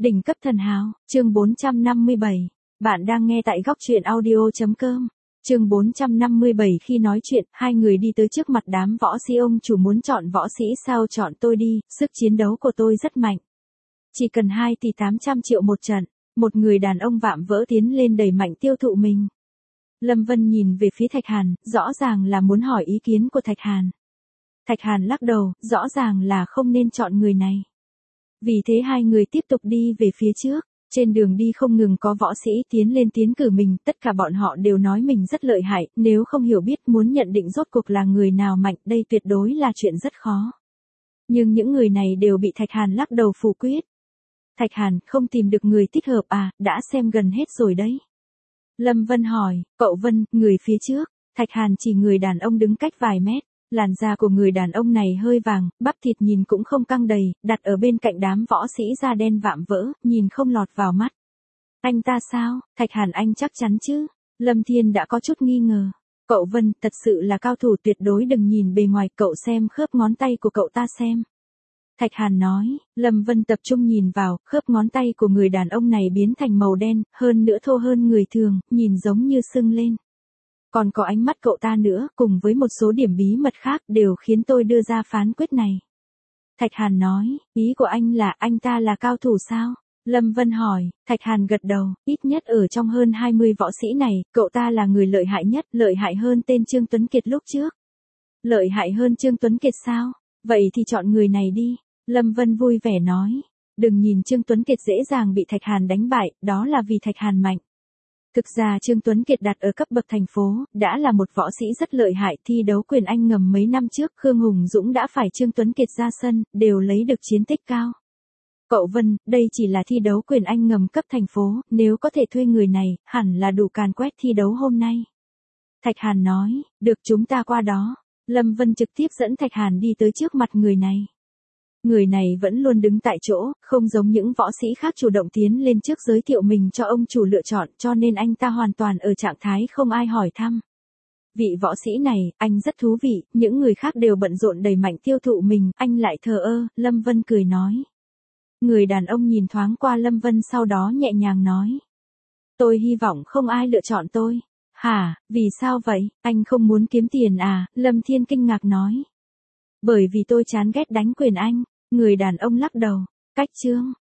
Đỉnh cấp thần hào, chương 457. Bạn đang nghe tại góc truyện audio.com. Chương 457 khi nói chuyện, hai người đi tới trước mặt đám võ sĩ. Ông chủ muốn chọn võ sĩ sao? Chọn tôi đi, sức chiến đấu của tôi rất mạnh. Chỉ cần 2 tỷ 800 triệu một trận. Một người đàn ông vạm vỡ tiến lên đẩy mạnh tiêu thụ mình. Lâm Vân nhìn về phía Thạch Hàn, rõ ràng là muốn hỏi ý kiến của Thạch Hàn. Thạch Hàn lắc đầu, rõ ràng là không nên chọn người này. Vì thế hai người tiếp tục đi về phía trước. Trên đường đi không ngừng có võ sĩ tiến lên tiến cử mình, tất cả bọn họ đều nói mình rất lợi hại, nếu không hiểu biết muốn nhận định rốt cuộc là người nào mạnh, đây tuyệt đối là chuyện rất khó. Nhưng những người này đều bị Thạch Hàn lắc đầu phủ quyết. Thạch Hàn, không tìm được người thích hợp à, đã xem gần hết rồi đấy. Lâm Vân hỏi, cậu Vân, người phía trước. Thạch Hàn chỉ người đàn ông đứng cách vài mét. Làn da của người đàn ông này hơi vàng, bắp thịt nhìn cũng không căng đầy, đặt ở bên cạnh đám võ sĩ da đen vạm vỡ, nhìn không lọt vào mắt. Anh ta sao? Thạch Hàn, anh chắc chắn chứ? Lâm Thiên đã có chút nghi ngờ. Cậu Vân, thật sự là cao thủ, tuyệt đối đừng nhìn bề ngoài, cậu xem khớp ngón tay của cậu ta xem. Thạch Hàn nói. Lâm Vân tập trung nhìn vào, khớp ngón tay của người đàn ông này biến thành màu đen, hơn nữa thô hơn người thường, nhìn giống như sưng lên. Còn có ánh mắt cậu ta nữa, cùng với một số điểm bí mật khác, đều khiến tôi đưa ra phán quyết này. Thạch Hàn nói, ý của anh là anh ta là cao thủ sao? Lâm Vân hỏi. Thạch Hàn gật đầu, ít nhất ở trong hơn 20 võ sĩ này, cậu ta là người lợi hại nhất, lợi hại hơn tên Trương Tuấn Kiệt lúc trước. Lợi hại hơn Trương Tuấn Kiệt sao? Vậy thì chọn người này đi. Lâm Vân vui vẻ nói. Đừng nhìn Trương Tuấn Kiệt dễ dàng bị Thạch Hàn đánh bại, đó là vì Thạch Hàn mạnh. Thực ra Trương Tuấn Kiệt đặt ở cấp bậc thành phố, đã là một võ sĩ rất lợi hại, thi đấu quyền Anh ngầm mấy năm trước, Khương Hùng Dũng đã phải Trương Tuấn Kiệt ra sân, đều lấy được chiến tích cao. Cậu Vân, đây chỉ là thi đấu quyền Anh ngầm cấp thành phố, nếu có thể thuê người này, hẳn là đủ càn quét thi đấu hôm nay. Thạch Hàn nói, được, chúng ta qua đó. Lâm Vân trực tiếp dẫn Thạch Hàn đi tới trước mặt người này. Người này vẫn luôn đứng tại chỗ, không giống những võ sĩ khác chủ động tiến lên trước giới thiệu mình cho ông chủ lựa chọn, cho nên anh ta hoàn toàn ở trạng thái không ai hỏi thăm. Vị võ sĩ này, anh rất thú vị, những người khác đều bận rộn đẩy mạnh tiêu thụ mình, anh lại thờ ơ. Lâm Vân cười nói. Người đàn ông nhìn thoáng qua Lâm Vân sau đó nhẹ nhàng nói. Tôi hy vọng không ai lựa chọn tôi. Hả, vì sao vậy, anh không muốn kiếm tiền à? Lâm Thiên kinh ngạc nói. Bởi vì tôi chán ghét đánh quyền Anh. Người đàn ông lắc đầu. Cách chương.